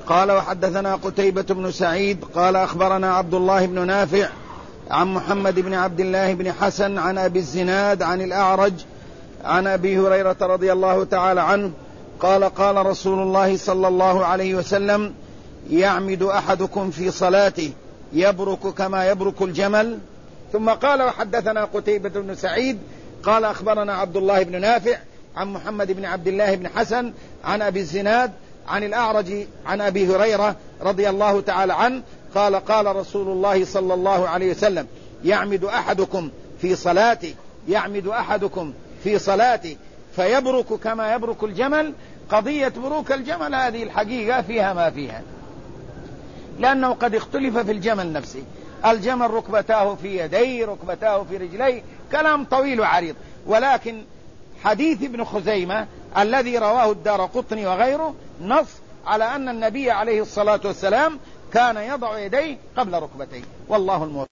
قال وحدثنا قتيبة بن سعيد قال أخبرنا عبد الله بن نافع عن محمد بن عبد الله بن حسن عن أبي الزناد عن الأعرج عن أبي هريرة رضي الله تعالى عنه قال قال رسول الله صلى الله عليه وسلم يعمد أحدكم في صلاته يبرك كما يبرك الجمل. ثم قال وحدثنا قتيبة بن سعيد قال أخبرنا عبد الله بن نافع عن محمد بن عبد الله بن حسن عن أبي الزناد عن الأعرج عن أبي هريرة رضي الله تعالى عنه قال قال رسول الله صلى الله عليه وسلم يعمد أحدكم في صلاته فيبرك كما يبرك الجمل. قضية بروك الجمل هذه الحقيقة فيها ما فيها، لأنه قد اختلف في الجمل نفسه. الجمل ركبتاه في يديه، ركبتاه في رجليه، كلام طويل وعريض. ولكن حديث ابن خزيمة الذي رواه الدارقطني وغيره نص على أن النبي عليه الصلاة والسلام كان يضع يديه قبل ركبتيه، والله الموفق.